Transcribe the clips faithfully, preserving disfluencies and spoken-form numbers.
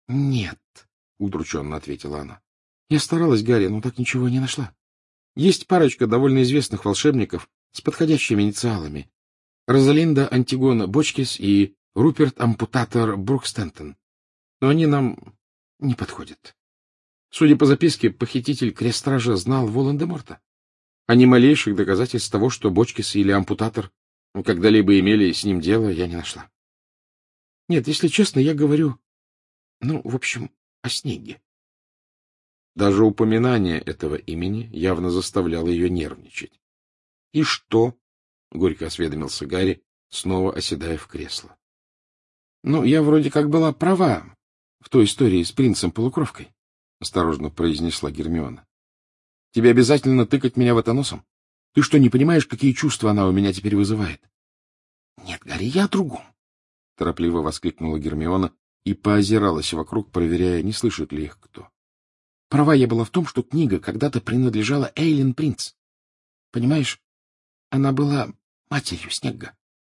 — Нет, — удрученно ответила она. — Я старалась, Гарри, но так ничего не нашла. Есть парочка довольно известных волшебников с подходящими инициалами. Розалинда Антигона Бочкис и Руперт Ампутатор Брукстентон. Но они нам не подходят. Судя по записке, похититель Крестража знал Волан-де-Морта. А ни малейших доказательств того, что Бочкис или Ампутатор когда-либо имели с ним дело, я не нашла. Нет, если честно, я говорю, ну, в общем, о Снегге. Даже упоминание этого имени явно заставляло ее нервничать. — И что? — горько осведомился Гарри, снова оседая в кресло. — Ну, я вроде как была права в той истории с принцем-полукровкой, — осторожно произнесла Гермиона. — Тебе обязательно тыкать меня в это носом? Ты что, не понимаешь, какие чувства она у меня теперь вызывает? — Нет, Гарри, я о другом, — торопливо воскликнула Гермиона и поозиралась вокруг, проверяя, не слышит ли их кто. — Права я была в том, что книга когда-то принадлежала Эйлин Принц. Понимаешь, она была матерью Снегга.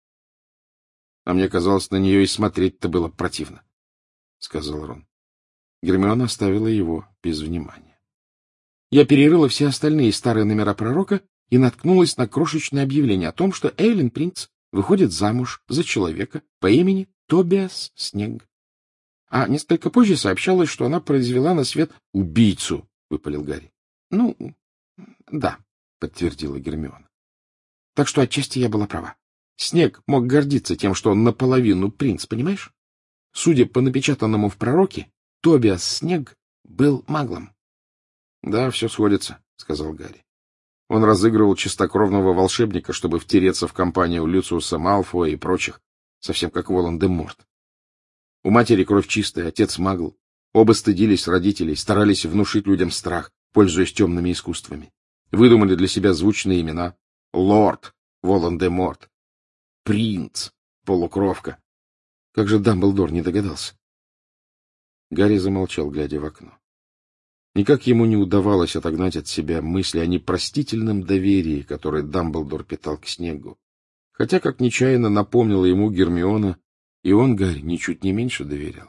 — А мне казалось, на нее и смотреть-то было противно, — сказал Рон. Гермиона оставила его без внимания. Я перерыла все остальные старые номера пророка и наткнулась на крошечное объявление о том, что Эйлин Принц выходит замуж за человека по имени Тобиас Снегг. А несколько позже сообщалось, что она произвела на свет убийцу, — выпалил Гарри. — Ну, да, — подтвердила Гермиона. Так что отчасти я была права. Снегг мог гордиться тем, что он наполовину принц, понимаешь? Судя по напечатанному в пророке, Тобиас Снегг был маглом. — Да, все сходится, — сказал Гарри. Он разыгрывал чистокровного волшебника, чтобы втереться в компанию Люциуса Малфоя и прочих, совсем как Волан-де-Морт. У матери кровь чистая, отец магл. Оба стыдились родителей, старались внушить людям страх, пользуясь темными искусствами. Выдумали для себя звучные имена. Лорд Волан-де-Морт, принц, полукровка. Как же Дамблдор не догадался? Гарри замолчал, глядя в окно. Никак ему не удавалось отогнать от себя мысли о непростительном доверии, которое Дамблдор питал к Снеггу. Хотя, как нечаянно напомнила ему Гермиона, и он, Гарри, ничуть не меньше доверял.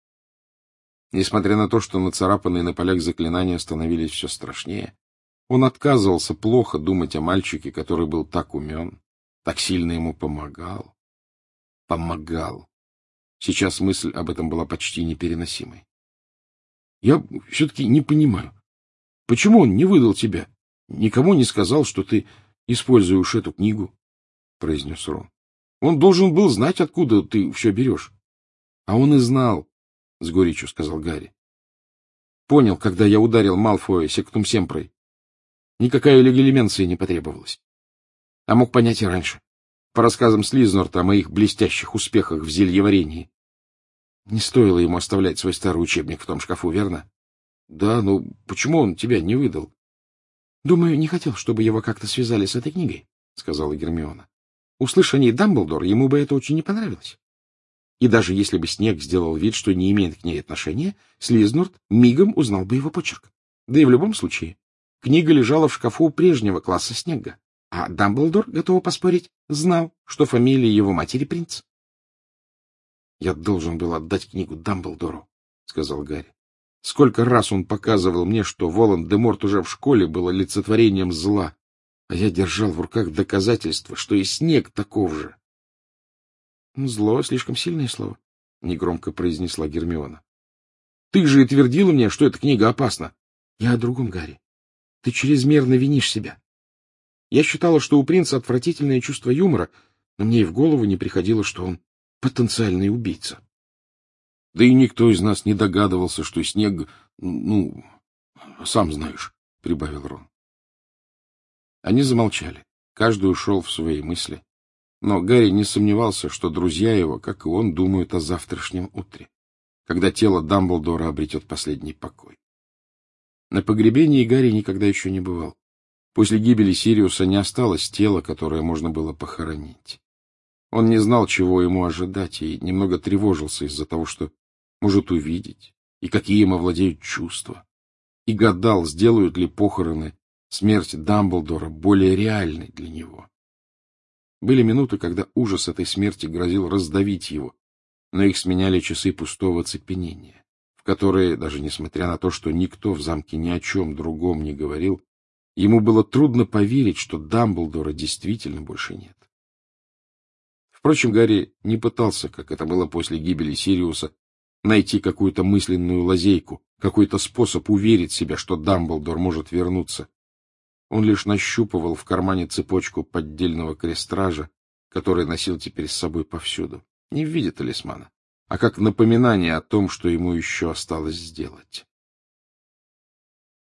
Несмотря на то, что нацарапанные на полях заклинания становились все страшнее, он отказывался плохо думать о мальчике, который был так умен, так сильно ему помогал. Помогал. Сейчас мысль об этом была почти непереносимой. — Я все-таки не понимаю, почему он не выдал тебя, никому не сказал, что ты используешь эту книгу, — произнес Рон. — Он должен был знать, откуда ты все берешь. — А он и знал, — с горечью сказал Гарри. — Понял, когда я ударил Малфоя сектум семпрой. Никакая легалименция не потребовалась. А мог понять и раньше, по рассказам Слизнорта о моих блестящих успехах в зельеварении. Не стоило ему оставлять свой старый учебник в том шкафу, верно? Да, но почему он тебя не выдал? — Думаю, не хотел, чтобы его как-то связали с этой книгой, — сказала Гермиона. Услышь о ней Дамблдор, ему бы это очень не понравилось. И даже если бы Снегг сделал вид, что не имеет к ней отношения, Слизнорт мигом узнал бы его почерк. Да и в любом случае, книга лежала в шкафу у прежнего класса Снегга, а Дамблдор, готов поспорить, знал, что фамилия его матери принц. — Я должен был отдать книгу Дамблдору, — сказал Гарри. — Сколько раз он показывал мне, что Волан-де-Морт уже в школе был олицетворением зла, а я держал в руках доказательства, что и Снегг таков же. — Зло — слишком сильное слово, — негромко произнесла Гермиона. — Ты же и твердила мне, что эта книга опасна. — Я о другом, Гарри. Ты чрезмерно винишь себя. Я считала, что у принца отвратительное чувство юмора, но мне и в голову не приходило, что он потенциальный убийца. Да и никто из нас не догадывался, что Снегг, ну, сам знаешь, — прибавил Рон. Они замолчали, каждый ушел в свои мысли, но Гарри не сомневался, что друзья его, как и он, думают о завтрашнем утре, когда тело Дамблдора обретет последний покой. На погребении Гарри никогда еще не бывал. После гибели Сириуса не осталось тела, которое можно было похоронить. Он не знал, чего ему ожидать, и немного тревожился из-за того, что может увидеть, и какие им овладеют чувства, и гадал, сделают ли похороны смерть Дамблдора более реальной для него. Были минуты, когда ужас этой смерти грозил раздавить его, но их сменяли часы пустого цепенения, в которые, даже несмотря на то, что никто в замке ни о чем другом не говорил, ему было трудно поверить, что Дамблдора действительно больше нет. Впрочем, Гарри не пытался, как это было после гибели Сириуса, найти какую-то мысленную лазейку, какой-то способ уверить себя, что Дамблдор может вернуться. Он лишь нащупывал в кармане цепочку поддельного крестража, который носил теперь с собой повсюду, не в виде талисмана, а как напоминание о том, что ему еще осталось сделать.